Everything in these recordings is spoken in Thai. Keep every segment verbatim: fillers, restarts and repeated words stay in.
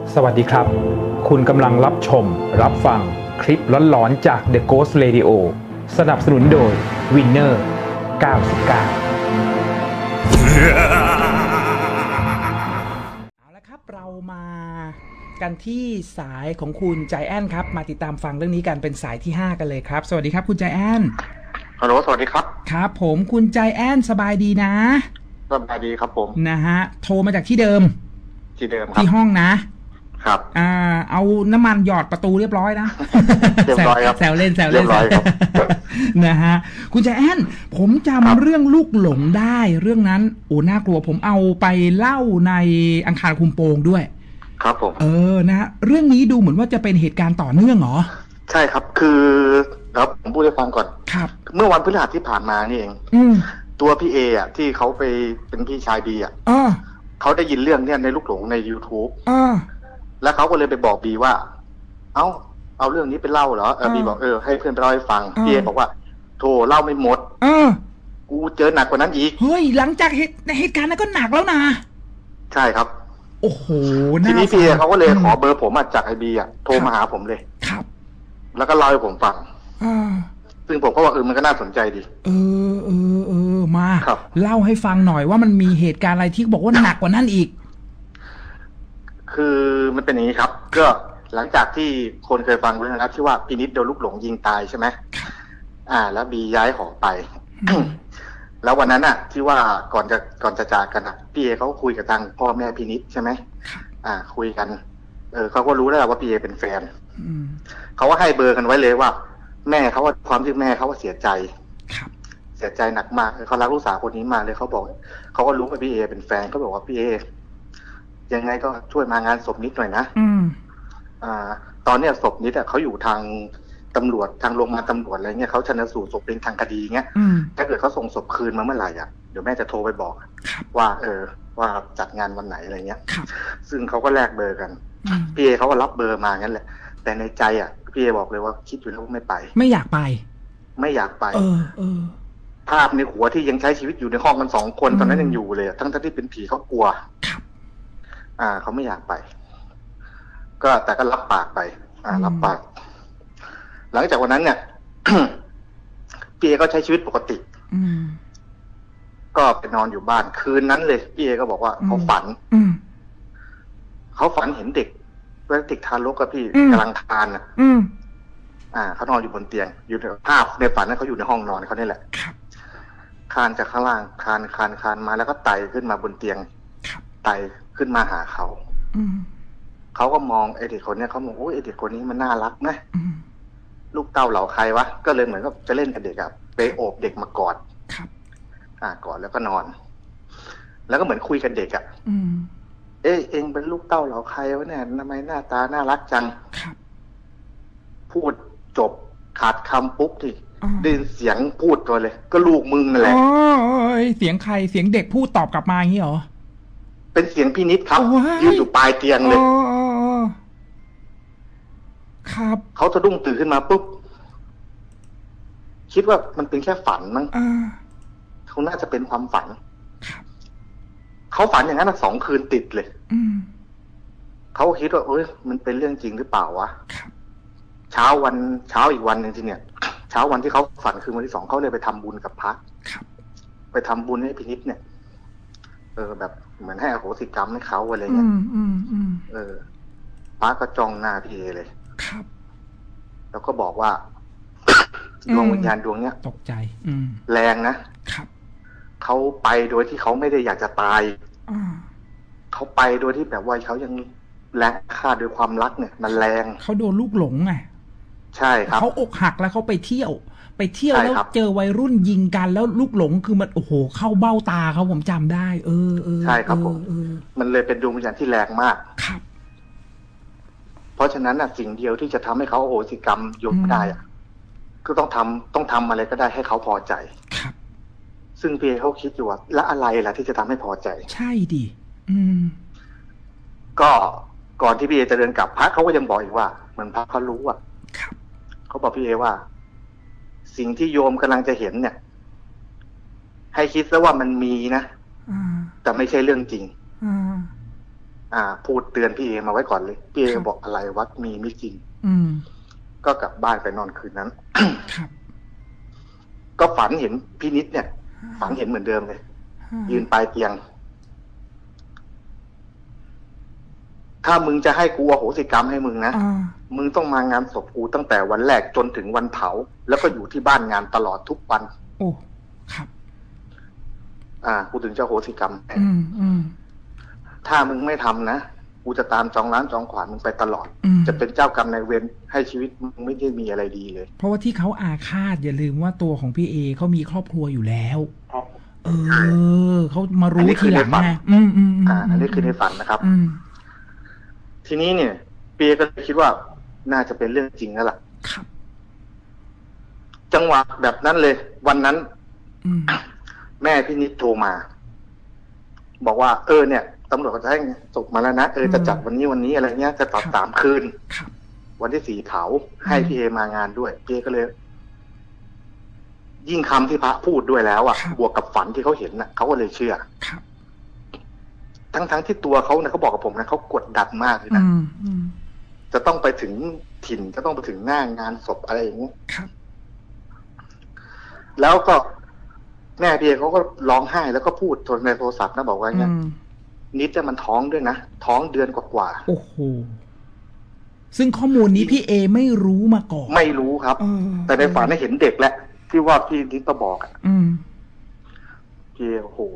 สวัสดีครับ คุณกำลังรับชม รับฟังคลิปร้อนๆจาก The Ghost Radio สนับสนุนโดย Winner เก้าสิบเก้าเอาละครับเรามากันที่สายของคุณใจแอนครับมาติดตามฟังเรื่องนี้กันเป็นสายที่ห้ากันเลยครับสวัสดีครับคุณใจแอนฮัลโหลสวัสดีครับครับผมคุณใจแอนสบายดีนะสบายดีครับผมนะฮะโทรมาจากที่เดิมที่เดิมครับที่ห้องนะครับอ่าเอาน้ำมันหยอดประตูเรียบร้อยนะเรียบร้อยครับแซวเล่นแซวเล่นนะฮะคุณใจแอนผมจำเรื่องลูกหลงได้เรื่องนั้นโอ้น่ากลัวผมเอาไปเล่าในอังคารคุมโปงด้วยครับผมเออนะฮะเรื่องนี้ดูเหมือนว่าจะเป็นเหตุการณ์ต่อเนื่องเหรอใช่ครับคือครับผมพูดให้ฟังก่อนครับเมื่อวันพฤหัสที่ผ่านมานี่เองอืมตัวพี่เออ่ะที่เขาไปเป็นพี่ชายบีอ่ะอ๋อเขาได้ยินเรื่องเนี้ยในลูกหลงใน YouTube อ๋อแล้วเขาก็เลยไปบอกบีว่าเอ้าเอาเรื่องนี้ไปเล่าเหรอเออบีบอกเออให้เพื่อนไปเล่าให้ฟังพี่เอบอกว่าโธ่เล่าไม่หมดเออกูเจอหนักกว่านั้นอีกเฮ้ยหลังจากเหตุในเหตุการณ์นั้นก็หนักแล้วนะใช่ครับโอ้โหทีนี้พี่เอเขาก็เลยขอเบอร์ผมมาจากไอบีอ่ะโทรมาหาผมเลยครับแล้วก็เล่าให้ผมฟังอ่าซึ่งผมก็ว่าเออมันก็น่าสนใจดีเออเออเออมาเล่าให้ฟังหน่อยว่ามันมีเหตุการณ์อะไรที่บอกว่าหนักกว่านั้นอีกคือมันเป็นอย่างนี้ครับก็หลังจากที่คนเคยฟังเรื่องนะครับที่ว่าพินิจโดนลูกหลงยิงตายใช่ไหมอ่าแล้วบีย้ายหอไป แล้ววันนั้นอ่ะที่ว่าก่อนจะก่อนจะจากกันอ่ะพี่เอเขาคุยกับทางพ่อแม่พินิจใช่ไหมอ่าคุยกันเออเขาก็รู้แล้วว่าพี่เอเป็นแฟนเขาก็ให้เบอร์กันไว้เลยว่าแม่เขาว่าความที่แม่เขาว่าเสียใจเสียใจหนักมากเขารักลูกสาวคนนี้มากเลยเขาบอกเขาก็รู้ว่าพี่เอเป็นแฟนเขาบอกว่าพี่เอยังไงก็ช่วยมางานศพนิดหน่อยนะอืมอ่าตอนเนี้ยศพนิดอ่ะเขาอยู่ทางตำรวจทางโรงพยาบาลตำรวจอะไรเงี้ยเขาชันสูตรศพเป็นทางคดีเงี้ยถ้าเกิดเขาส่งศพคืนมาเมื่อไหร่อ่ะเดี๋ยวแม่จะโทรไปบอกว่าเออว่าจัดงานวันไหนอะไรเงี้ยซึ่งเขาก็แลกเบอร์กันพี่เอเขาก็รับเบอร์มางั้นแหละแต่ในใจอ่ะพี่เอบอกเลยว่าคิดอยู่แล้วว่าไม่ไปไม่อยากไปไม่อยากไปเออเออภาพในหัวที่ยังใช้ชีวิตอยู่ในห้องกันสองคนตอนนั้นยังอยู่เลยทั้งทั้งที่เป็นผีเขากลัวอ่าเขาไม่อยากไปก็แต่ก็รับปากไปอ่ารับปากหลังจากวันนั้นเนี่ย พี่เอก็ใช้ชีวิตปกติก็ไปนอนอยู่บ้านคืนนั้นเลยพี่เอก็บอกว่าเขาฝันเขาฝันเห็นเด็กเด็กทารกกับพี่กำลังคลานอ่ะอ่าเขานอนอยู่บนเตียงอยู่ในภาพในฝันนั้นเขาอยู่ในห้องนอนเขานี่แหละคลานจากข้างล่างคลานคลานคลานมาแล้วก็ไต่ขึ้นมาบนเตียงไต่ขึ้นมาหาเขาเขาก็มองไอเด็กคนนี้เขาบอกโอ้ยไอเด็กคนนี้มันน่ารักนะลูกเต้าเหล่าใครวะก็เลยเหมือนกับจะเล่นกับเด็กอะไปโอบเด็กมากอดอ่ากอดแล้วก็นอนแล้วก็เหมือนคุยกับเด็กอะเอ้ยเองเป็นลูกเต้าเหล่าใครวะเนี่ยทำไมหน้าตาน่ารักจังพูดจบขาดคำปุ๊บที่ได้ยินเสียงพูดตัวเลยก็ลูกมึงนั่นแหละอ๋อเสียงใครเสียงเด็กพูดตอบกลับมาอย่างนี้เหรอเป็นเสียงพี่นิดครับยืนอยู่ปลายเตียงเลยครับเขาสะดุ้งตื่นขึ้นมาปุ๊บคิดว่ามันเป็นแค่ฝันมั้งเขาน่าจะเป็นความฝันเขาฝันอย่างนั้นสองคืนติดเลยเขาคิดว่าเอ้ยมันเป็นเรื่องจริงหรือเปล่าวะเช้าวันเช้าอีกวันหนึ่งทีเนี่ยเช้าวันที่เขาฝันคือวันที่สองเขาเลยไปทำบุญกับพระไปทำบุญให้พินิจเนี่ยเออแบบเหมือนให้อโหสิกรรมให้เขาอะไรเงี้ยเออพระก็จ้องหน้าพี่เอเลยครับแล้วก็บอกว่าดวงวิญญาณดวงเนี้ยตกใจแรงนะครับเขาไปโดยที่เขาไม่ได้อยากจะตายเขาไปโดยที่แบบว่าเขายังแรงค่าด้วยความรักเนี่ยมันแรงเขาโดนลูกหลงไงใช่ครับเขาอกหักแล้วเขาไปเที่ยวไปเที่ยวแล้วเจอวัยรุ่นยิงกันแล้วลูกหลงคือมันโอ้โหเข้าเบ้าตาเขาผมจำได้เออเออใช่ครับผมมันเลยเป็นดวงวิญญาณที่แรงมากครับเพราะฉะนั้นอ่ะสิ่งเดียวที่จะทำให้เขาโอสิกรรมยกได้อ่ะก็ต้องทำต้องทำอะไรก็ได้ให้เขาพอใจครับซึ่งพี่เขาคิดอยู่ว่าและอะไรล่ะที่จะทำให้พอใจใช่ดิอืมก็ก่อนที่พี่เอจะเดินกลับพระเขาก็ยังบอกอีกว่าเหมือนพระเขารู้อ่ะเขาบอกพี่เอว่าสิ่งที่โยมกำลังจะเห็นเนี่ยให้คิดซะว่ามันมีนะแต่ไม่ใช่เรื่องจริงอ่า พูดเตือนพี่เอมาไว้ก่อนเลยพี่เอบอกอะไรวัดมีไม่จริงอืมก็กลับบ้านไปนอนคืนนั้นครับก็ฝันเห็นพี่นิดเนี่ย ฝันเห็นเหมือนเดิมเลย ยืนปลายเตียง ถ้ามึงจะให้กูอโหสิกรรมให้มึงนะมึงต้องมางานศพกูตั้งแต่วันแรกจนถึงวันเผาแล้วก็อยู่ที่บ้านงานตลอดทุกวันโอ้ครับอ่ากูถึงจะอโหสิกรรมให้อืมอืมถ้ามึงไม่ทำนะกูจะตามจองร้านจองขวานมึงไปตลอดอืมจะเป็นเจ้ากรรมนายเวรให้ชีวิตมึงไม่ได้มีอะไรดีเลยเพราะว่าที่เขาอาฆาตอย่าลืมว่าตัวของพี่เอเขามีครอบครัวอยู่แล้ว เออเขามารู้ทีหลังไงอืมอืมอ่า อันนี้คือในฝันนะครับอืมทีนี้เนี่ยเปียก็คิดว่าน่าจะเป็นเรื่องจริงแล้วล่ะครับจังหวะแบบนั้นเลย วันนั้นอืมแม่พี่นิดโทรมา บอกว่าเออเนี่ยตำรวจเขาจะให้ศพมาแล้วนะเออจะจัดวันนี้วันนี้อะไรเงี้ยจะตัดสามคืนครับวันที่สี่เผาให้พี่เอมางานด้วยพี่เอก็เลย ยิ่งคำที่พระพูดด้วยแล้วอ่ะบวกกับฝันที่เขาเห็นน่ะเขาก็เลยเชื่อครับทั้งทั้งที่ตัวเขาเนี่ยเขาบอกกับผมนะเขากดดันมากเลยอืนะมอืมจะต้องไปถึงถิ่นจะต้องไปถึงหน้างานศพอะไรอย่างเงี้ยครับแล้วก็แม่พี่เอเขาก็ร้องไห้แล้วก็พูดในโทรศัพท์นะบอกว่าเนี่ยอืมนิดจะมันท้องด้วยนะท้องเดือนกว่าโอ้โหซึ่งข้อมูลนี้พี่เอไม่รู้มาก่อนๆไม่รู้ครับเออแต่ในฝันได้เห็นเด็กแหละที่ว่าพี่นิดมาบอกอ่ะอืมพี่โอ้โห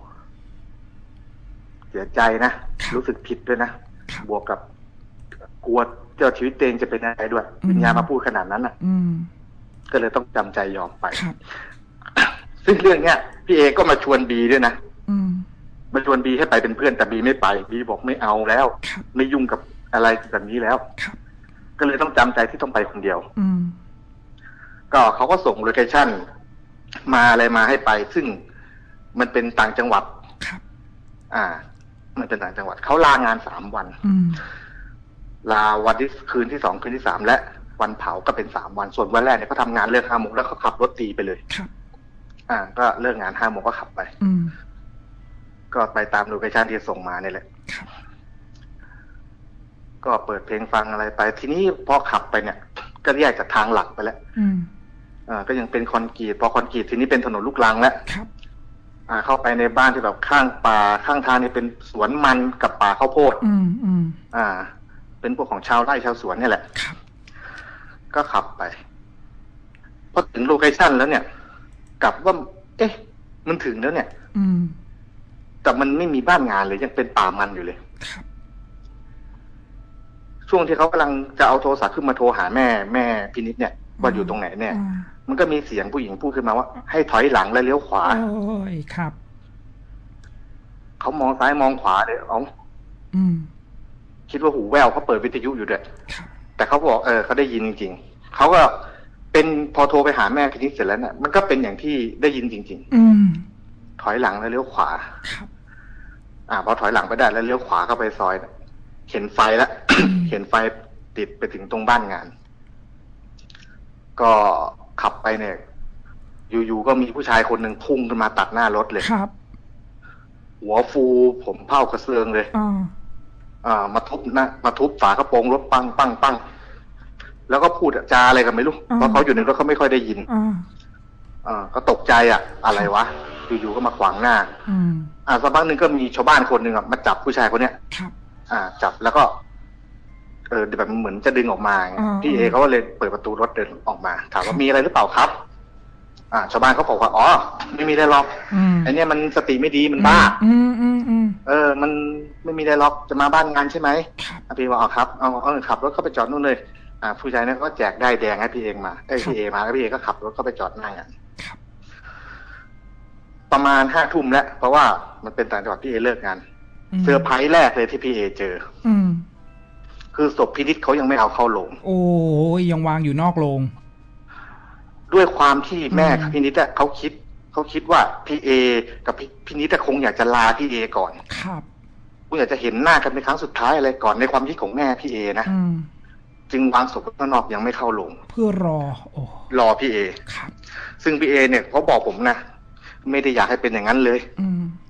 เสียใจนะรู้สึกผิดด้วยนะบวกกับกลัวเจ้าชีวิตเองจะเป็นอะไรด้วยวิญญาณมาพูดขนาดนั้นอ่ะอืมก็เลยต้องจำใจยอมไปครับซึ่งเรื่องเนี้ยพี่เอก็มาชวนบีด้วยนะอืมมาชวนบีให้ไปเป็นเพื่อนแต่บีไม่ไปบีบอกไม่เอาแล้วครับไม่ยุ่งกับอะไรแบบนี้แล้วครับก็เลยต้องจำใจที่ต้องไปคนเดียวอืมก็เขาก็ส่งโลเคชั่นมาอะไรมาให้ไป ซึ่งมันเป็นต่างจังหวัดครับอ่า มันเป็นต่างจังหวัดเขาลางานสามวันอืมลาวันที่คืนที่สองคืนที่สามและวันเผาก็เป็นสามวันส่วนวันแรกเนี่ยเขาทำงานเลิกห้าโมงแล้วเขาขับรถตีไปเลยครับอ่า ก็เลิกงานห้าโมงก็ขับไปอืมก็ไปตามโลเคชั่นที่ส่งมาเนี่ยแหละครับก็เปิดเพลงฟังอะไรไป ทีนี้พอขับไปเนี่ย ก็แยกจากทางหลักไปแล้วอืมอ่า ก็ยังเป็นคอนกรีตพอคอนกรีตทีนี้เป็นถนนลูกรังแล้วครับอ่า เข้าไปในบ้านที่แบบข้างป่าข้างทางเนี่ยเป็นสวนมันกับป่าข้าวโพดอืมอืมอ่า เป็นพวกของชาวไร่ชาวสวนเนี่ยแหละครับก็ขับไปพอถึงโลเคชั่นแล้วเนี่ยกลับว่า เอ๊ะ มันถึงแล้วเนี่ยอืมแต่มันไม่มีบ้านงานเลยยังเป็นป่ามันอยู่เลยครับช่วงที่เขากำลังจะเอาโทรศัพท์ขึ้นมาโทรหาแม่แม่พินิจเนี่ยว่าอยู่ตรงไหนเนี่ยอืมมันก็มีเสียงผู้หญิงพูดขึ้นมาว่าให้ถอยหลังและเลี้ยวขวาโอ้ยครับเขามองซ้ายมองขวาเลยเอาอืมคิดว่าหูแว่วเขาเปิดวิทยุอยู่ด้วยครับแต่เขาบอกเออเขาได้ยินจริงๆเขาก็เป็นพอโทรไปหาแม่พินิจเสร็จแล้วเนี่ยมันก็เป็นอย่างที่ได้ยินจริงอืมๆ ถอยหลังและเลี้ยวขวาครับอ่าพอถอยหลังไปได้แล้วเลี้ยวขวาเข้าไปซอยเนี่ยเห็นไฟแล้ว เห็นไฟติดไปถึงตรงบ้านงาน ก็ขับไปเนี่ย อยู่ๆก็มีผู้ชายคนหนึ่งพุ่งขึ้นมาตัดหน้ารถเลยครับหัวฟูผมเผ้ากระเซิงเลยอ่าอ่า มาทุบนะมาทุบฝากระโปรงรถปังปังปังแล้วก็พูดจาอะไรกันไม่รู้เพราะเขาอยู่ในรถเขาไม่ค่อยได้ยินอ่าอ่าก็ตกใจอ่ะ อะไรวะอยู่ๆก็มาขวางหน้าอืมอ่าสักพักหนึ่งก็มีชาวบ้านคนหนึ่งอ่ะมาจับผู้ชายคนเนี้ยครับอ่า จับแล้วก็ เออแบบเหมือนจะดึงออกมาไงอ่าพี่เอเขาก็เลยเปิดประตูรถเดินออกมา ถามว่ามีอะไรหรือเปล่าครับ อ่า ชาวบ้านเขาบอกว่าอ๋อไม่มีอะไรหรอกอืมไอเนี้ยมันสติไม่ดีมันบ้าอืมอืมอืมเออ มันไม่มีอะไรหรอกจะมาบ้านงานใช่ไหมครับอ่ะพี่บอกอ๋อครับเอาเอาขับรถเข้าไปจอดนู่นเลย อ่า ผู้ชายเนี่ยก็แจกได้ายแดงให้พี่เองมาไอ้ยพี่เอมาแล้วพี่เอก็ขับรถเข้าไปจอดหน้างานครับประมาณห้าทุ่มแล้วเพราะว่ามันเป็นต่างจังหวัดพี่เอเลิกงานเซอร์ไพรส์แรกเลยที่พี่เอเจออืมคือศพพินิจเขายังไม่เอาเข้าโรงโอ้ยยังวางอยู่นอกโรงด้วยความที่แม่อืมพี่นิดอะเขาคิดเขาคิดว่าพี่เอกับพี่พี่นิดอะคงอยากจะลาพี่เอก่อนครับคงอยากจะเห็นหน้ากันเป็นครั้งสุดท้ายอะไรก่อนในความคิดของแม่พี่เอนะอืมจึงวางศพไว้ข้างนอกยังไม่เข้าโรงเพื่อรอ โอ้รอพี่เอครับซึ่งพี่เอเนี่ยเขาบอกผมนะไม่ได้อยากให้เป็นอย่างนั้นเลยอืม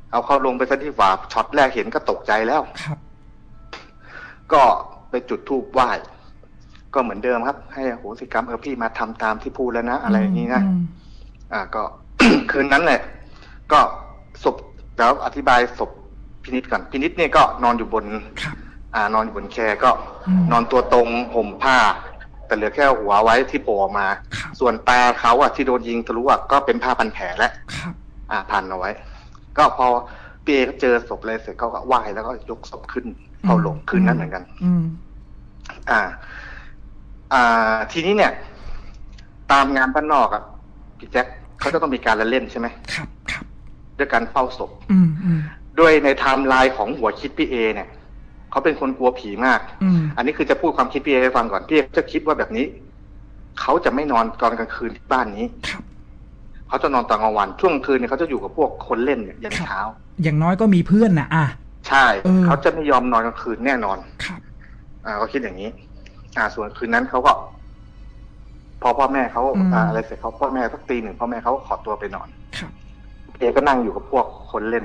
เอาเข้าลงไปซะที่ฝาช็อตแรกเห็นก็ตกใจแล้วครับก็ไปจุดธูปไหว้ก็เหมือนเดิมครับให้อโหสิกรรมเออพี่มาทำตามที่พูดแล้วนะอะไรอย่างนี้นะอ่าก็ คืนนั้นแหละก็ศพแล้วอธิบายศพพินิจก่อนพินิจเนี่ยก็นอนอยู่บนอ่านอนอยู่บนแคก็นอนตัวตรงห่มผ้าแต่เหลือแค่หัวไว้ที่โผล่ออกมาส่วนตาเขาอ่ะที่โดนยิงทะลุอ่ะก็เป็นผ้าพันแผลแล้วอ่าพันเอาไว้ก็พอพี่เอก็เจอศพเลยเสร็จเขาก็ไหว้แล้วก็ยกศพขึ้นเข้าลงคืนนั้นเหมือนกันอ่าอ่าทีนี้เนี่ยตามงานบ้านนอกอ่ะพี่แจ็คเขาจะต้องมีการละเล่นใช่ไหมครับครับด้วยการเฝ้าศพด้วยในไทม์ไลน์ของหัวคิดพี่เอเนี่ยเขาเป็นคนกลัวผีมากอันนี้คือจะพูดความคิดพี่เอให้ฟังก่อนพี่เอจะคิดว่าแบบนี้เขาจะไม่นอนตอนกลางคืนที่บ้านนี้เขาจะนอนตอนกลางวันช่วงคืนเนี่ยเขาจะอยู่กับพวกคนเล่นเนี่ยยันเช้าอย่างน้อยก็มีเพื่อนนะอ่ะใช่เขาจะไม่ยอมนอนกลางคืนแน่นอนครับอ่าเขาคิดอย่างนี้อ่าส่วนคืนนั้นเขาก็พอพ่อแม่เขาอะไรเสร็จเขาพ่อแม่สักตีหนึ่งพ่อแม่เขาขอตัวไปนอนครับเอก็นั่งอยู่กับพวกคนเล่น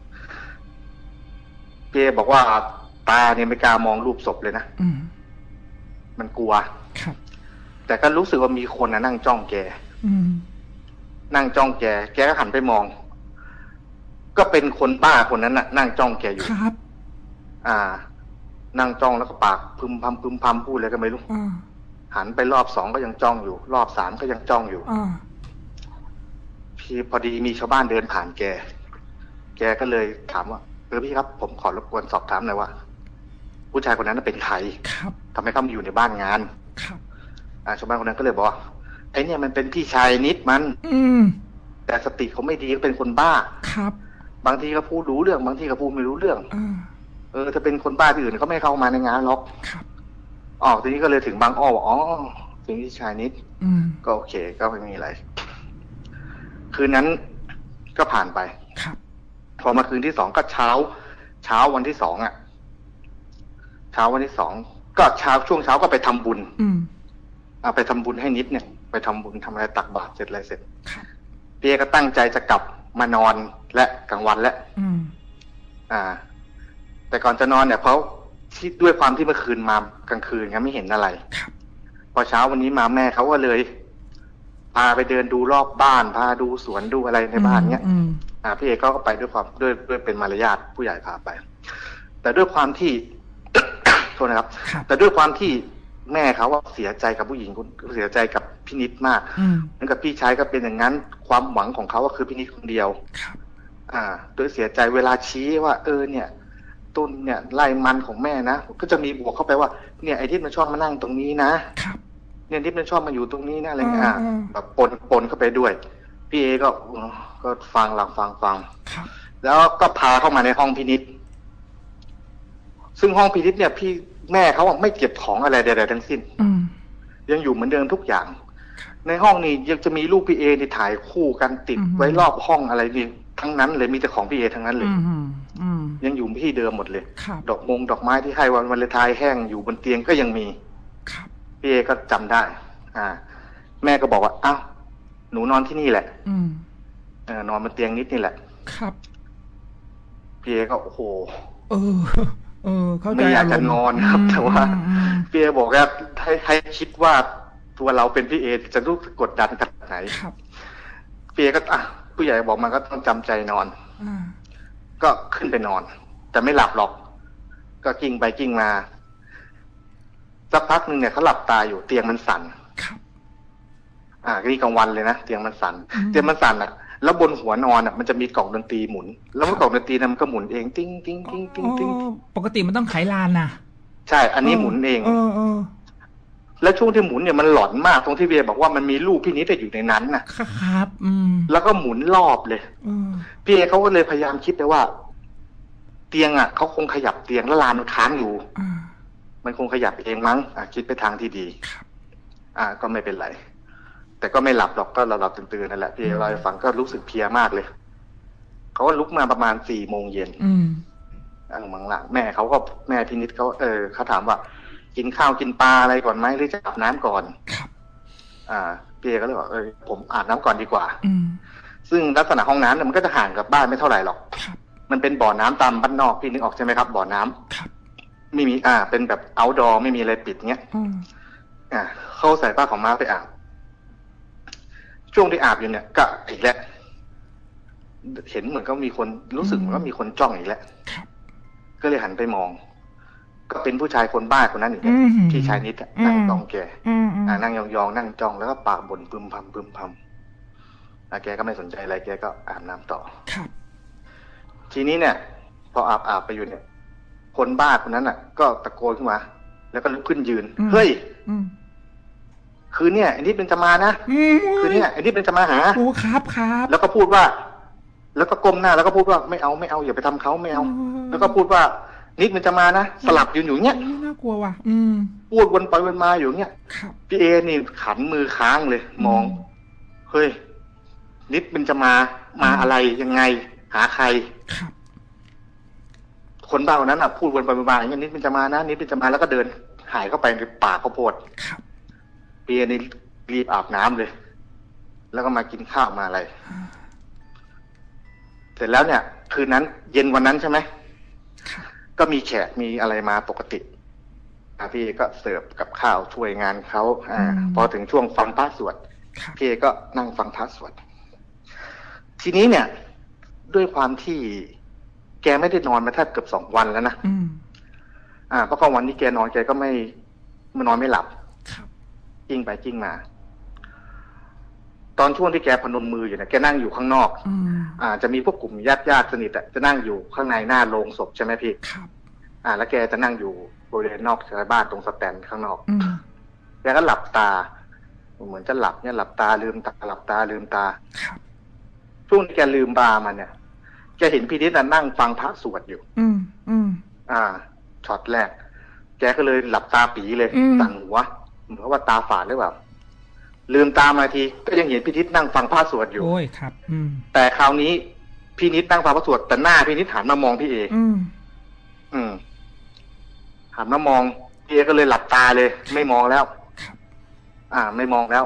เอบอกว่าตาเนี่ยไม่กล้ามองรูปศพเลยนะมันกลัวครับแต่ก็รู้สึกว่ามีคนนะนั่งจ้องแกนั่งจ้องแกแกก็หันไปมองก็เป็นคนบ้าคนนั้นน่ะนั่งจ้องแกอยู่ครับอ่านั่งจ้องแล้วก็ปากพึมพำพึมพำพูดอะไรก็ไม่รู้หันไปรอบสองก็ยังจ้องอยู่รอบสามก็ยังจ้องอยู่พี่พอดีมีชาวบ้านเดินผ่านแกแกก็เลยถามว่าเออพี่ครับผมขอรบกวนสอบถามหน่อยว่าผู้ชายคนนั้นเป็นใครครับทำไมเขามาอยู่ในบ้านงานครับอ่าชาวบ้านคนนั้นก็เลยบอกว่าไอ้เนี่ยมันเป็นพี่ชายนิดมันอืมแต่สติเขาไม่ดีก็เป็นคนบ้าครับบางทีก็พูดรู้เรื่องบางทีก็พูดไม่รู้เรื่องเออถ้าเป็นคนบ้าที่อื่นเขาไม่เข้ามาในงานหรอกครับอ๋อทีนี้ก็เลยถึงบางอ้อว่าอ๋อเป็นพี่ชายนิดก็โอเคก็ไม่มีอะไรคืนนั้นก็ผ่านไปครับพอมาคืนที่สองก็เช้าเช้าวันที่สองอ่ะเช้าวันที่สองก็เช้าช่วงเช้าก็ไปทำบุญอืมอ่าไปทำบุญให้นิดเนี่ยไปทำบุญทำอะไรตักบาตรเสร็จอะไรเสร็จเปียก็ตั้งใจจะกลับมานอนและกลางวันและอืมอ่าแต่ก่อนจะนอนเนี่ยเพราะที่ด้วยความที่เมื่อคืนมากลางคืนครับไม่เห็นอะไรพอเช้าวันนี้มาแม่เขาก็เลยพาไปเดินดูรอบบ้านพาดูสวนดูอะไรในบ้านเนี้ยอ่าพี่เอกก็ไปด้วยความด้วยด้วยเป็นมารยาทผู้ใหญ่พาไปแต่ด้วยความที่ โทษนะครับแต่ด้วยความที่แม่เขาว่าเสียใจกับผู้หญิงคนเสียใจกับพี่นิดมากนั่นกับพี่ชายก็เป็นอย่างนั้นความหวังของเขาก็คือพี่นิดคนเดียวอ่าโดยเสียใจเวลาชี้ว่าเออเนี่ยต้นเนี่ยไร่มันของแม่นะก็จะมีบวกเข้าไปว่าเนี่ยไอ้ที่มันชอบมานั่งตรงนี้นะเนี่ยที่มันชอบมาอยู่ตรงนี้นะอะไรเงี้ยแบบปนปนเข้าไปด้วยพี่เอก็ก็ฟังหลังฟังฟังแล้วก็พาเข้ามาในห้องพินิจซึ่งห้องพินิจเนี่ยพี่แม่เขาไม่เก็บของอะไรใดๆทั้งสิ้นยังอยู่เหมือนเดิมทุกอย่างในห้องนี้ยังจะมีรูปพี่เอที่ถ่ายคู่กันติดไว้รอบห้องอะไรนี่ทั้งนั้นเลยมีแต่ของพี่เอทั้งนั้นเลยยังอยู่ที่เดิมหมดเลยดอกมงดอกไม้ที่ให้วันวันเลนไทน์แห้งอยู่บนเตียงก็ยังมีพี่เอก็จำได้ อ่า แม่ก็บอกว่าอ้าวหนูนอนที่นี่แหละเออนอนบนเตียงนิดนี่แหละครับพี่เอก็โอ้โหเออเออเขาไม่อยากจะนอนครับแต่ว่าพี่เอบอกว่าให้ให้คิดว่าตัวเราเป็นพี่เอจะรู้สึกกดดันขนาดไหนครับพี่เอก็อ่ะผู้ใหญ่บอกมันก็ต้องจำใจนอนก็ขึ้นไปนอนแต่ไม่หลับหรอกก็กิ้งไปกิ้งมาสักพักหนึ่งเนี่ยเขาหลับตาอยู่เตียงมันสั่นอ่านี่กลางวันเลยนะเตียงมันสั่นเตียงมันสั่นอ่ะแล้วบนหัวนอนอ่ะมันจะมีกล่องดนตรีหมุนแล้วกล่องดนตรีนั้นมันก็หมุนเองติ้งติ้งติ้งติ้งติ้งปกติมันต้องไขลานนะใช่อันนี้หมุนเองเออเออแล้วช่วงที่หมุนเนี่ยมันหลอนมากตรงที่เบียบอกว่ามันมีรูปพี่นิดอยู่ในนั้นน่ะครับอืมแล้วก็หมุนรอบเลยพี่เอเขาก็เลยพยายามคิดไปว่าเตียงอ่ะเขาคงขยับเตียงแล้วลานมันค้างอยู่มันคงขยับเองมั้งอ่ะคิดไปทางที่ดีอ่าก็ไม่เป็นไรแต่ก็ไม่หลับหรอกก็หลับตื่นๆนั่นแหละพี่เอเราฟังก็รู้สึกเพลียมากเลยเขาก็ลุกมาประมาณสี่โมงเย็นอ่าหลังๆแม่เขาก็แม่พี่นิดเขาเออเขาถามว่ากินข้าวกินปลาอะไรก่อนไหมหรือจะอาบน้ำก่อนครับอ่าพี่เอก็เลยบอกเออผมอาบน้ำก่อนดีกว่าซึ่งลักษณะห้องน้ำเนี่ยมันก็จะห่างกับบ้านไม่เท่าไหร่หรอกมันเป็นบ่อน้ำตามบ้านนอกพี่นึกออกใช่ไหมครับบ่อน้ำครับไม่มีอ่าเป็นแบบ outdoor ไม่มีอะไรปิดเงี้ยอ่าเขาใส่ผ้าขาวม้าไปอาบช่วงที่อาบอยู่เนี่ยก็อีกแล้วเห็นเหมือนก็มีคนรู้สึกเหมือนก็มีคนจ้องอีกแล้วก็เลยหันไปมอง ก็เป็นผู้ชายคนบ้าคนนั้นอีกพี่ชายนิดนั่งจ้องแกนั่งยองๆนั่งจ้องแล้วก็ปากบ่นพึมพำพึมพำแกก็ไม่สนใจอะไรแกก็อาบน้ำต่อทีนี้เนี่ยพออาบอาบไปอยู่เนี่ยคนบ้าคนนั้นอ่ะก็ตะโกนขึ้นมาแล้วก็ลุกขึ้นยืนเฮ้ยคืนเนี่ยไอ้นิดมันจะมานะคืนเนี่ยไอ้นิดมันจะมาหาโอ้ครับครับแล้วก็พูดว่าแล้วก็ก้มหน้าแล้วก็พูดว่าไม่เอาไม่เอาอย่าไปทำเขาไม่เอาแล้วก็พูดว่านิดมันจะมานะสลับยืนอยู่เงี้ยน่ากลัวว่ะอืมพูดวนไปวนมาอยู่เงี้ยพี่เอนี่ขันมือค้างเลยมองเฮ้ยนิดมันจะมามาอะไรยังไงหาใครคนบ้าคนนั้นอ่ะพูดวนไปวนมาอย่างเงี้ยนิดมันจะมานะนิดมันจะมาแล้วก็เดินหายเข้าไปในป่าข้าวโพดพี่เอนี่รีบอาบน้ำเลยแล้วก็มากินข้าวมาอะไรเสร็จแล้วเนี่ยคืนนั้นเย็นวันนั้นใช่ไหมก็มีแขกมีอะไรมาปกติพี่ก็เสิร์ฟกับข้าวช่วยงานเขาอ่าพอถึงช่วงฟังพระสวดพี่ก็นั่งฟังพระสวดทีนี้เนี่ยด้วยความที่แกไม่ได้นอนมาแทบเกือบสองวันแล้วนะอ่าเพราะกลางวันที่แกนอนแกก็ไม่ไม่นอนไม่หลับจิ้งไปจิ้งมาตอนช่วงที่แกพนมมืออยู่เนี่ยแกนั่งอยู่ข้างนอกอ่าจะมีพวกกลุ่มญาติญาติสนิทอ่ะจะนั่งอยู่ข้างในหน้าโรงศพใช่ไหมพี่ครับอ่าแล้วแกจะนั่งอยู่บริเวณนอกชายบ้านตรงสแตนข้างนอกแกก็หลับตาเหมือนจะหลับเนี่ยหลับตาลืมตาหลับตาลืมตาช่วงที่แกลืมตามันเนี่ยแกเห็นพี่นิดนั่งฟังพระสวดอยู่อืมอืมอ่าช็อตแรกแกก็เลยหลับตาปีเลยสั่นหัวเหมือนว่าตาฝาดหรือเปล่าลืมตามาทีก็ยังเห็นพี่นิดนั่งฟังพระสวดอยู่โอ้ยครับอืมแต่คราวนี้พี่นิดนั่งฟังพระสวดแต่หน้าพี่นิดหันมามองพี่เออืมอืมหันมามองพี่เอก็เลยหลับตาเลยไม่มองแล้วอ่าไม่มองแล้ว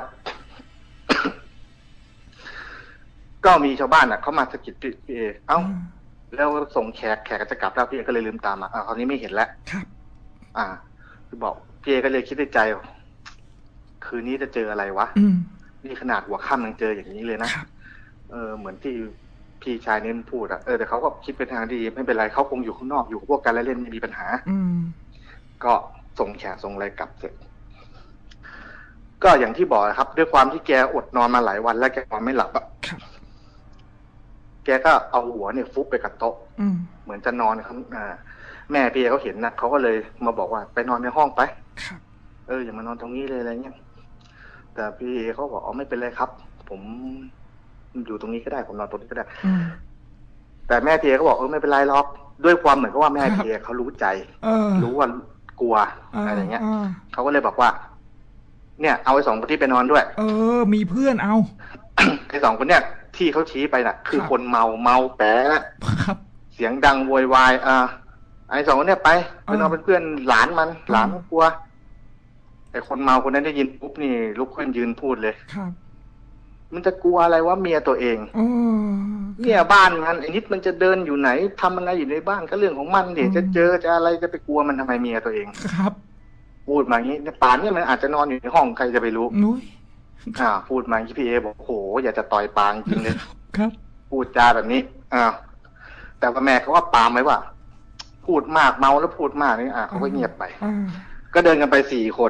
ก็มีชาวบ้านอ่ะเขามาสะกิดพี่เอเอ้าแล้วส่งแขกแขกจะกลับแล้วพี่เอก็เลยลืมตามาอ่าคราวนี้ไม่เห็นแล้วครับอ่าคือบอกพี่เอก็เลยคิดในใจคืนนี้จะเจออะไรวะนี่ขนาดหัวค่ำยังเจออย่างนี้เลยนะเออเหมือนที่พี่ชายเน้นพูดอ่ะเออแต่เขาก็คิดเป็นทางดีไม่เป็นไรเขาคงอยู่ข้างนอกอยู่กับพวกกันแล้วเล่นไม่มีปัญหาอืมก็ส่งแขกส่งอะไรกลับเสร็จก็อย่างที่บอกครับด้วยความที่แกอดนอนมาหลายวันแล้วแกนอนไม่หลับอ่ะแกก็เอาหัวเนี่ยฟุบไปกับโต๊ะเหมือนจะนอนครับอ่าแม่พี่เขาเห็นนะเขาก็เลยมาบอกว่าไปนอนในห้องไปเอออย่ามานอนตรงนี้เลยอะไรเงี้ยแต่พี่เขาบอกอ๋อไม่เป็นไรครับผมอยู่ตรงนี้ก็ได้ผมนอนตรงนี้ก็ได้แต่แม่พี่เขาบอกเออไม่เป็นไรหรอกด้วยความเหมือนกับว่าแม่พี่เขารู้ใจรู้ว่ากลัวอะไรเงี้ยเขาก็เลยบอกว่าเนี่ยเอาไอ้สองคนที่ไปนอนด้วยเออมีเพื่อนเอาไอ้สองคนเนี่ยที่เขาชี้ไปน่ะคือคนเมาเมาแปะเสียงดังโวยวายอ่าไอ้สองคนเนี่ยไปไปนอนเป็นเพื่อนหลานมันหลานกลัวไอ้คนเมาคนนั้นได้ยินปุ๊บนี่ลุกขึ้นยืนพูดเลยครับมันจะกลัวอะไรวะเมียตัวเองเนี่ยบ้านมันไอ้นิดมันจะเดินอยู่ไหนทำอะไรอยู่ในบ้านก็เรื่องของมันเดี๋ยวจะเจอจะอะไรจะไปกลัวมันทำไมเมียตัวเองครับพูดมาอย่างนี้ป่านนี้มันอาจจะนอนอยู่ในห้องใครจะไปรู้อ่าพูดมาที่พี่เอบอกโหอยากจะต่อยปางจริงเลยครับพูดจาแบบนี้อ่าแต่ว่าแม่เขาว่าปามไว้ว่าพูดมากเมาแล้วพูดมากนี่อ่าเขาก็เงียบไปก็เดินกันไปสี่คน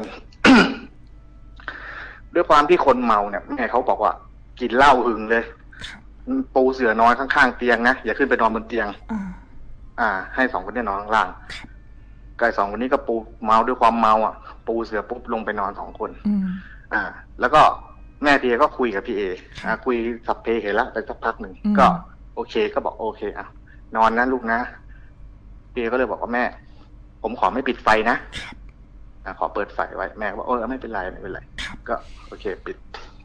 ด้วยความที่คนเมาเนี่ยแม่เขาบอกว่ากินเหล้าหึงเลยปูเสื่อนอนข้างๆเตียงนะอย่าขึ้นไปนอนบนเตียงอ่าให้สองคนนี้นอนข้างล่างไก่สองคนนี้ก็ปูเมาด้วยความเมาอ่ะปูเสือปุ๊บลงไปนอนสองคนอ่าแล้วก็แม่พี่เอก็คุยกับพี่เออ่าคุยสับเพเหระไปสักพักหนึ่งก็โอเคก็บอกโอเคอ่ะนอนนะลูกนะพี่เอก็เลยบอกว่าแม่ผมขอไม่ปิดไฟนะอ่าขอเปิดไฟไว้แม่ก็บอกเออไม่เป็นไรไม่เป็นไรก็โอเคปิด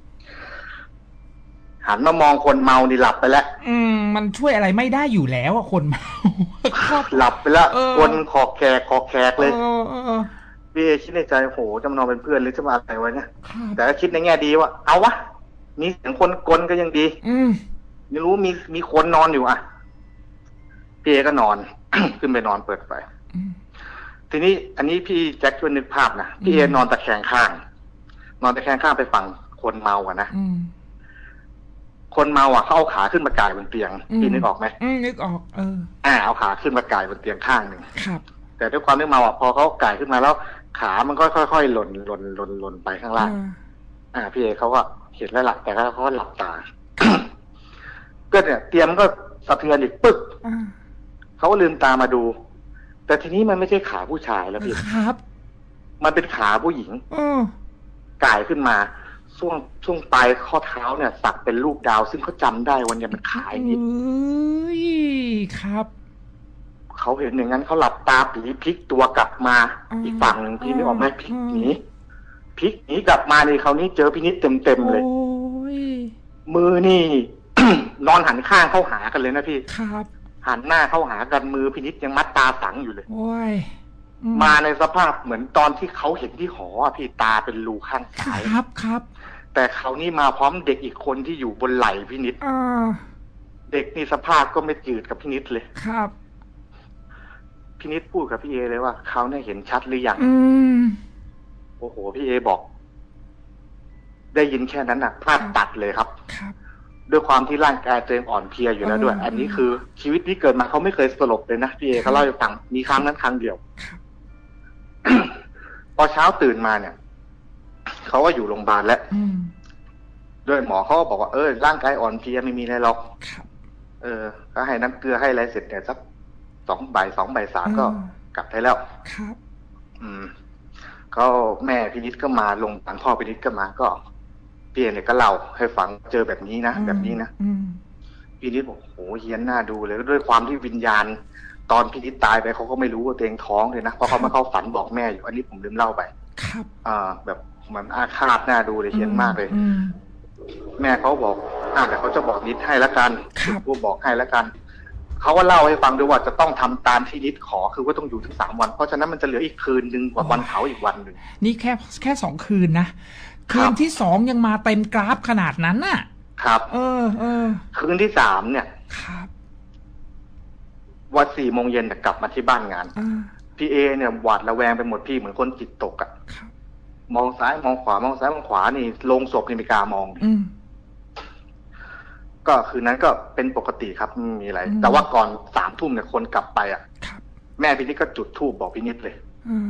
หันมามองคนเมานี่หลับไปแล้วอืมมันช่วยอะไรไม่ได้อยู่แล้วอะคนเมาหลับไปแล้วคนขอกแขกขอกแขกเลยพี่เอคิดในใจโหจะมานอนเป็นเพื่อนหรือจะมาอะไรวะเนี่ยแต่ก็คิดในแง่ดีว่าเอาวะมีเสียงคนกลนก็ยังดีอืมไม่รู้มีมีคนนอนอยู่อ่ะพี่พี่เอก็นอน ขึ้นไปนอนเปิดไฟทีนี้อันนี้พี่แจ็คช่วยนึกภาพนะพี่เอนอนตะแคงข้าง นอนตะแคงข้างไปฝั่งคนเมาอะนะคนเมาอ่ะเขาเอาขาขึ้นมาก่ายบนเตียงพี่นึกออกไหมนึกออกเอออ่าเอาขาขึ้นมาก่ายบนเตียงข้างหนึ่งครับแต่ด้วยความที่เมาอ่ะพอเขาก่ายขึ้นมาแล้วขามันก็ค่อยๆหล่นหล่นหล่นหล่นไปข้างล่างอ่าพี่เอเขาก็เห็นแล้วล่ะแต่เขาก็หลับตาก็เนี่ยเตียงมันก็สะเทือนอีกปึ๊กเขาก็ลืมตามาดูแต่ทีนี้มันไม่ใช่ขาผู้ชายแล้วพี่ครับมันเป็นขาผู้หญิงก่ายขึ้นมาช่วงช่วงปลายข้อเท้าเนี่ยสักเป็นรูปดาวซึ่งเขาจำได้วันนี้มันขายนิดครับเขาเห็นอย่างนั้นเขาหลับตาผีพลิกตัวกลับมาอีกฝั่งหนึ่งพี่นึกออกไหมพลิกหนีพลิกหนีกลับมาในคราวนี้เจอพี่นิดเต็มเต็มเลยมือนี่ นอนหันข้างเข้าหากันเลยนะพี่ครับหันหน้าเข้าหากันมือพี่นิดยังมัดตาสังอยู่เลยโอ้ยมาในสภาพเหมือนตอนที่เขาเห็นที่หอพี่ตาเป็นรูข้างซ้ายครับครับแต่เขานี่มาพร้อมเด็กอีกคนที่อยู่บนไหล่พี่นิดเด็กนี่สภาพก็ไม่จืดกับพี่นิดเลยครับพี่นิดพูดกับพี่เอเลยว่าเขาเนี่ยเห็นชัดหรือยังโอ้โหพี่เอบอกได้ยินแค่นั้นน่ะภาพตัดเลยครับครับด้วยความที่ร่างกายตัวเองอ่อนเพลียอยู่แล้วด้วยอันนี้คือชีวิตที่เกิดมาเขาไม่เคยสลบเลยนะพี่เอเขาเล่าให้ฟังมีครั้งนั้นครั้งเดียวพอเช้าตื่นมาเนี่ยเขาก็อยู่โรงพยาบาลแล้วด้วยหมอเขาก็บอกว่าเออร่างกายอ่อนเพลียไม่มีอะไรหรอกเออก็ให้น้ำเกลือให้อะไรเสร็จเนี่ยสักสองบ่ายสองบ่ายสามก็กลับได้แล้วครับอืมก็แม่พินิจก็มาลงฝันพ่อพินิจก็มาก็พี่เนี่ยก็เล่าให้ฟังเจอแบบนี้นะแบบนี้นะพินิจบอกโหเฮี้ยนหน้าดูเลยด้วยความที่วิญญาณตอนพินิจตายไปเขาก็ไม่รู้ว่าตัวเองท้องเลยนะเพราะเขามาเข้าฝันบอกแม่อยู่อันนี้ผมลืมเล่าไปครับอ่าแบบเหมือนอาฆาตหน้าดูเลยเฮี้ยนมากเลยแม่เขาบอกอ่าแต่เขาจะบอกนิดให้ละกันพูดบอกให้ละกันเขาก็เล่าให้ฟังด้วยว่าจะต้องทำตามที่นิดขอคือว่าต้องอยู่ถึงสามวันเพราะฉะนั้นมันจะเหลืออีกคืนนึงกว่าวันเผาอีกวันหนึ่งนี่แค่แค่สองคืนนะคืนที่สองยังมาเต็มกราฟขนาดนั้นน่ะครับเออเออคืนที่สามเนี่ยครับวันสี่โมงเย็นกลับมาที่บ้านงานพี่เอเนี่ยหวาดระแวงไปหมดพี่เหมือนคนจิตตกอ่ะมองซ้ายมองขวามองซ้ายมองขวานี่ลงศพนี่ไม่กล้ามองก็คืนนั้นก็เป็นปกติครับไม่มีอะไรแต่ว่าก่อนสามทุ่มเนี่ยคนกลับไปอ่ะแม่พี่นิดก็จุดธูปบอกพี่นิดเลย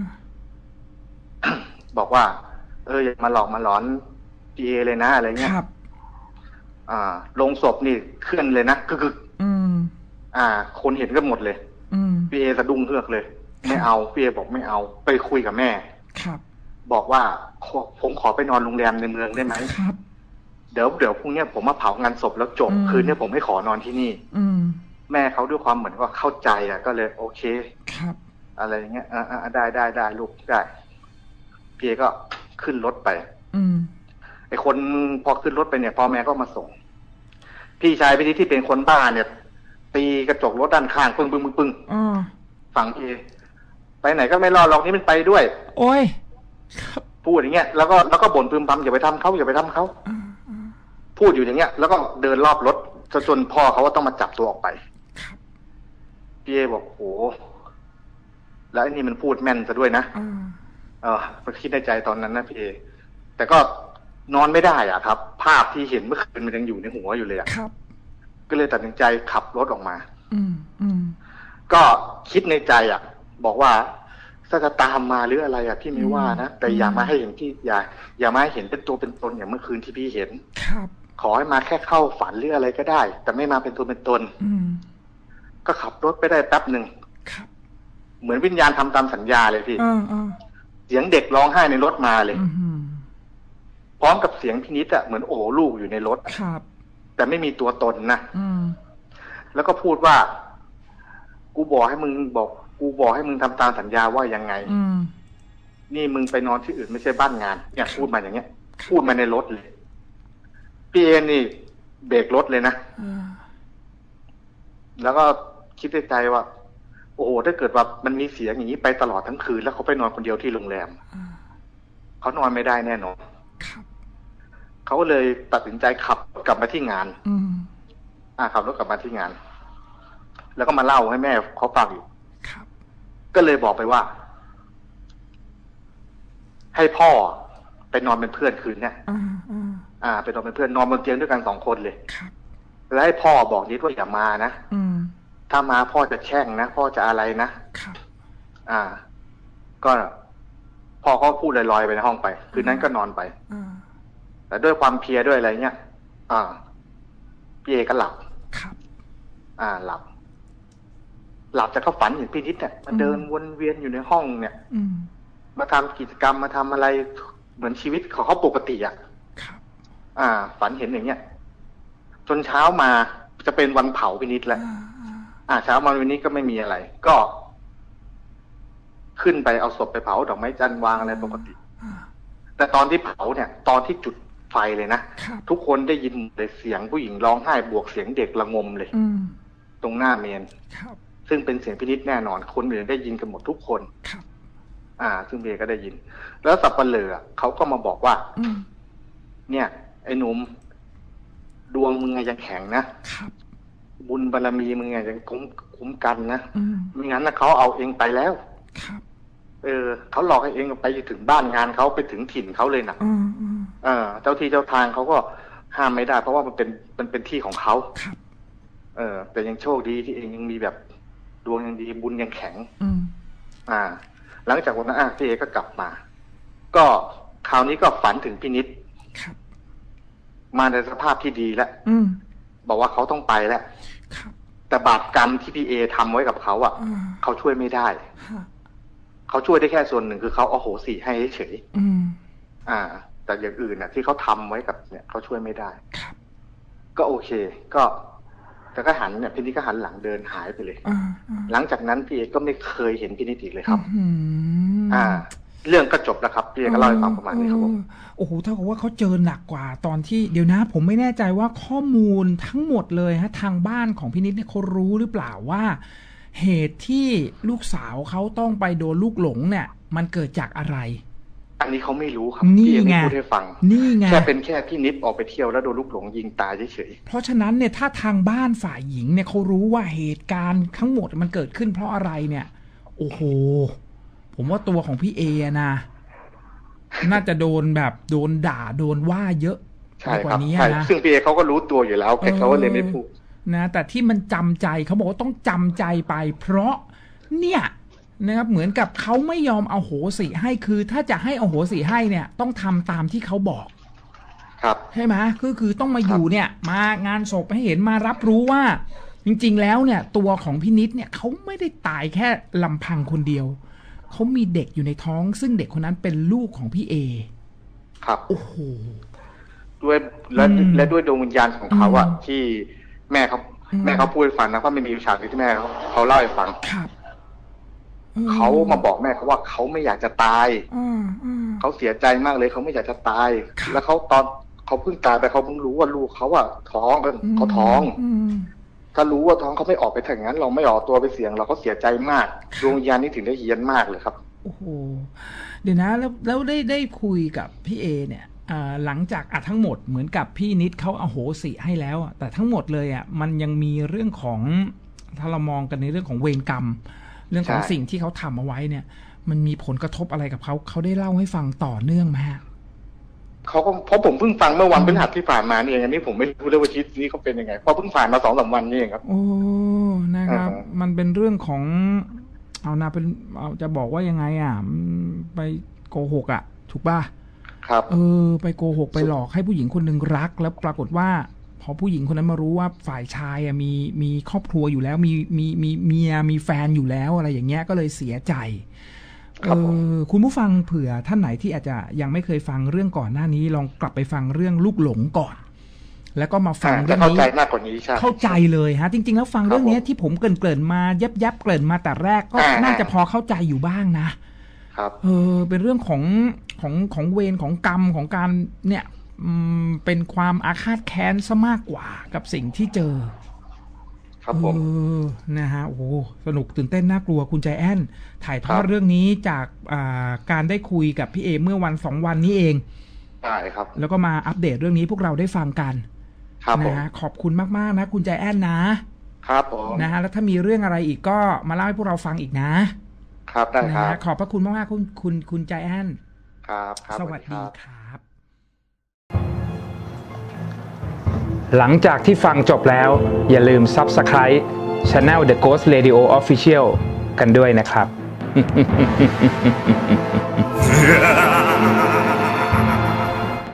บอกว่าเอออย่ามาหลอกมาหลอนพี่เอเลยนะอะไรเงี้ยอ่าลงศพนี่เคลื่อนเลยนะคือคืออ่าคนเห็นก็หมดเลยพี่เอสะดุ้งเฮือกเลยไม่เอาพี่เอบอกไม่เอาไปคุยกับแม่ครับบอกว่าผมขอไปนอนโรงแรมในเมืองได้ไหมครับเดี๋ยวเดี๋ยวพรุ่งนี้ผมมาเผางานศพแล้วจบคืนนี้ผมไม่ขอนอนที่นี่แม่เขาด้วยความเหมือนว่าเข้าใจอ่ะก็เลยโอเคครับอะไรอย่างเงี้ยอ่าได้ได้ได้ลูกได้พี่เอก็ขึ้นรถไปไอคนพอขึ้นรถไปเนี่ยพ่อแม่ก็มาส่งพี่ชายพี่ที่เป็นคนบ้าเนี่ยตีกระจกรถด้านข้างปึ้งปึ้งปึ้งปึ้งฝั่งพี่ไปไหนก็ไม่รอดหรอกนี่มันไปด้วยโอ้ยพูดอย่างเงี้ยแล้วก็แล้วก็บ่นพึมพำอย่าไปทำเขาอย่าไปทำเขาพูดอยู่อย่างเงี้ยแล้วก็เดินรอบรถจนพ่อเขาว่าต้องมาจับตัวออกไปพี่เอบอกโอ้แล้วไอ้นี่มันพูดแม่นซะด้วยนะเออมันคิดในใจตอนนั้นนะพี่เอแต่ก็นอนไม่ได้อ่ะครับภาพที่เห็นเมื่อคืนมันยังอยู่ในหัวอยู่เลยอ่ะก็เลยตัดสินใจขับรถออกมาอืมอืมก็คิดในใจอ่ะบอกว่าถ้าจะตามมาหรืออะไรอ่ะพี่ไม่ว่านะแต่อย่ามาให้เห็นที่อย่าอย่ามาให้เห็นเป็นตัวเป็นตนอย่างเมื่อคืนที่พี่เห็นครับขอให้มาแค่เข้าฝันหรืออะไรก็ได้แต่ไม่มาเป็นตัวเป็นตนก็ขับรถไปได้แป๊บหนึ่งเหมือนวิญญาณทำตามสัญญาเลยพี่เสียงเด็กร้องไห้ในรถมาเลยพร้อมกับเสียงพินิจอ่ะเหมือนโอ้ลูกอยู่ในรถครับแต่ไม่มีตัวตนนะแล้วก็พูดว่ากูบอกให้มึงบอกกูบอกให้มึงทำตามสัญญาว่ายังไงนี่มึงไปนอนที่อื่นไม่ใช่บ้านงานเนี่ยพูดมาอย่างเงี้ยพูดมาในรถเลยพี่เอนี่เบรกรถเลยนะแล้วก็คิดในใจว่าโอ้โหถ้าเกิดว่ามันมีเสียงอย่างนี้ไปตลอดทั้งคืนแล้วเขาไปนอนคนเดียวที่โรงแรมเขานอนไม่ได้แน่นอนเขาก็เลยตัดสินใจขับกลับมาที่งานอ่าขับรถกลับมาที่งานแล้วก็มาเล่าให้แม่เขาฟังอยู่ครับก็เลยบอกไปว่า ให้พ่อไปนอนเป็นเพื่อนคืนเนี่ยอ่าอ่าอ่าไปนอนเป็นเพื่อนนอนบนเตียงด้วยกันสองคนเลยครับแล้วให้พ่อบอกนิดว่าอย่ามานะอืมถ้ามาพ่อจะแช่งนะพ่อจะอะไรนะครับ อ่า ก็พ่อเขาพูดลอยๆไปในห้องไปคืนนั้นก็นอนไปอ่าแต่ด้วยความเพลียด้วยอะไรเงี้ยอ่าพี่เอก็หลับครับอ่า หลับ หลับแต่ก็ฝันเห็นพี่นิดเนี่ยมาเดินวนเวียนอยู่ในห้องเนี่ยอืมมาทำกิจกรรมมาทำอะไรเหมือนชีวิตของเขาปกติอ่ะครับอ่า ฝันเห็นอย่างเงี้ยจนเช้ามาจะเป็นวันเผาพี่นิดแล้วอ่าอ่าอ่าเช้ามาวันนี้ก็ไม่มีอะไร ก็ ขึ้นไปเอาศพไปเผาดอกไม้จันทร์วางอะไรปกติอ่าแต่ตอนที่เผาเนี่ย ตอนที่จุดไฟเลยนะครับทุกคนได้ยินเลยเสียงผู้หญิงร้องไห้บวกเสียงเด็กระงมเลยอืมตรงหน้าเมนครับซึ่งเป็นเสียงพินิจแน่นอน คนอื่นได้ยินกันหมดทุกคนครับอ่า ซึ่งเบย์ก็ได้ยิน แล้วสับปะเลอเขาก็มาบอกว่าอืมเนี่ย ไอ้หนุ่มดวงมึงไงยังแข็งนะครับ บุญบารมีมึงไงยังคุ้มคุ้มกันนะอืมไม่งั้นนะเขาเอาเองไปแล้วครับเออเขาหลอกให้เองไปถึงบ้านงานเขาไปถึงถิ่นเขาเลยนะอืมอืมเออเจ้าที่เจ้าทางเขาก็ห้ามไม่ได้ เพราะว่ามันเป็นมันเป็นที่ของเขาครับเออ แต่ยังโชคดีที่เองยังมีแบบดวงยังดีบุญยังแข็งอืมอ่า หลังจากวันนั้นอ่ะพี่เอก็กลับมา ก็คราวนี้ก็ฝันถึงพี่นิดครับมาในสภาพที่ดีแล้วอืมบอกว่าเขาต้องไปแล้วครับแต่บาปกรรมที่พี่เอทำไว้กับเขาอ่ะอ่าเขาช่วยไม่ได้ฮะเขาช่วยได้แค่ส่วนหนึ่งคือเขาเอาโหสิให้เฉยอืมๆอ่า แต่อย่างอื่นน่ะ ที่เขาทำไว้กับเนี่ยเขาช่วยไม่ได้ครับก็โอเค ก็แต่ก็หันเนี่ยพี่นิดก็หันหลังเดินหายไปเลยอ่าอ่าหลังจากนั้นพี่เอก็ไม่เคยเห็นพี่นิดอีกเลยครับอืมอ่า เรื่องก็จบแล้วครับพี่เอก็เล่าให้ฟังประมาณนี้ครับผมเออโอ้โหเท่ากับว่าเขาเจอหนักกว่าตอนที่เดี๋ยวนะ ผมไม่แน่ใจว่าข้อมูลทั้งหมดเลยฮะทางบ้านของพี่นิดเนี่ยเขารู้หรือเปล่าว่า เหตุที่ลูกสาวเขาต้องไปโดนลูกหลงเนี่ย มันเกิดจากอะไรอันนี้เขาไม่รู้ครับนี่พี่เอไงไม่พูดให้ฟังนี่ไงแค่เป็นแค่พี่นิดออกไปเที่ยวแล้วโดนลูกหลงยิงตายเฉยเพราะฉะนั้นเนี่ยถ้าทางบ้านฝ่ายหญิงเนี่ยเขารู้ว่าเหตุการณ์ทั้งหมดมันเกิดขึ้นเพราะอะไรเนี่ย โอ้โห ผมว่าตัวของพี่เออะนะ น่าจะโดนแบบโดนด่าโดนว่าเยอะๆใช่กคว่ารับนี้ใช่นะซึ่งพี่เอเขาก็รู้ตัวอยู่แล้วแค่เขาก็เลยไม่พูดนะแต่ที่มันจำใจเขาบอกว่าต้องจำใจไป เพราะเนี่ยนะครับเหมือนกับเขาไม่ยอมเอาโหสิให้คือถ้าจะให้เอาโหสิให้เนี่ย ต้องทำตามที่เขาบอกครับใช่ไหมก็คือต้องมาอยู่เนี่ย มางานศพให้เห็นมารับรู้ว่า จริงๆแล้วเนี่ย ตัวของพี่นิดเนี่ยเขาไม่ได้ตายแค่ลำพังคนเดียวเขามีเด็กอยู่ในท้อง ซึ่งเด็กคนนั้นเป็นลูกของพี่เอครับโอ้โหด้วยและอืมและด้วยดวงวิญญาณของเขาอะอืมที่แม่เขาอืมแม่เขาพูดให้ฟังนะเพราะไม่มีฉากที่แม่เขาเขาเล่าให้ฟังครับเขามาบอกแม่เขาว่าเขาไม่อยากจะตายอืมอืมเขาเสียใจมากเลยเขาไม่อยากจะตายครับแล้วเขาตอนเขาเพิ่งตายไปเขาเพิ่งรู้ว่าลูกเขาอะท้องเขาท้องอืมถ้ารู้ว่าท้องเขาไม่ออกไปถึงนั้น เราไม่ออกตัวไปเสี่ยงเราก็เสียใจมากดวงวิญญาณนี้ถึงได้เฮี้ยนมากเลยครับโอ้โหเดี๋ยวนะแล้วแล้วได้ได้คุยกับพี่เอเนี่ยอ่าหลังจากอ่ะทั้งหมดเหมือนกับพี่นิดเขาอโหสิให้แล้วอ่ะแต่ทั้งหมดเลยอ่ะมันยังมีเรื่องของถ้าเรามองกันในเรื่องของเวรกรรม เรื่องของใช่สิ่งที่เขาทำเอาไว้เนี่ย มันมีผลกระทบอะไรกับเขาเขาได้เล่าให้ฟังต่อเนื่องไหมฮะเขาก็เพราะผมเพิ่งฟังเมื่อวันพฤหัสที่ผ่านมานี่เองอันนี้ผมไม่รู้เลยว่าชีวิตนี้เขาเป็นยังไงเพราะเพิ่งผ่านมาสองสามวันนี่เองครับโอ้นะครับอ่าฮะมันเป็นเรื่องของเอานะเป็นเอาจะบอกว่ายังไงอ่ะอืมไปโกหกอ่ะ ถูกป่ะครับเออไปโกหกไปหลอกให้ผู้หญิงคนหนึ่งรัก แล้วปรากฏว่าพอผู้หญิงคนนั้นมารู้ว่าฝ่ายชายอ่ะมีมีครอบครัวอยู่แล้ว มีมีมีเมียมีแฟนอยู่แล้วอะไรอย่างเงี้ยก็เลยเสียใจครัเอบผมอคุณผู้ฟังเผื่อท่านไหนที่อาจจะยังไม่เคยฟังเรื่องก่อนหน้านี้ ลองกลับไปฟังเรื่องลูกหลงก่อน แล้วก็มาฟังอ่าเรื่จะองเข้านี้ใจมากกว่านี้ใช่เข้าใจเลยฮะ จริง ๆ แล้วฟังครับเรื่องนี้ผมที่ผมเกริ่นๆมายับยับๆเกริ่นมาแต่แรกก็อ่าน่าจะพอเข้าใจอยู่บ้างนะครับเออเป็นเรื่องของของของเวรของกรรมของการเนี่ยอืมเป็นความอาฆาตแค้นซะมากกว่ากับสิ่งที่เจอครับผมเออนะฮะโอ้โหสนุกตื่นเต้นน่ากลัวคุณใจแอนถ่ายทอครัดบเรื่องนี้จากอ่าการได้คุยกับพี่เอเมื่อวันสองวันนี้เองใช่ครับแล้วก็มาอัปเดตเรื่องนี้พวกเราได้ฟังกันครับผนะมฮะขอบคุณมากๆนะคุณใจแอนนะครับผมนะฮะแล้วถ้ามีเรื่องอะไรอีกก็มาเล่าให้พวกเราฟังอีกนะครับได้ครับนะขอบพระคุณมากๆคุณคุณคุณใจแอนครับครับสวัสดีครับหลังจากที่ฟังจบแล้วอย่าลืม Subscribe Channel The Ghost Radio Official กันด้วยนะครับ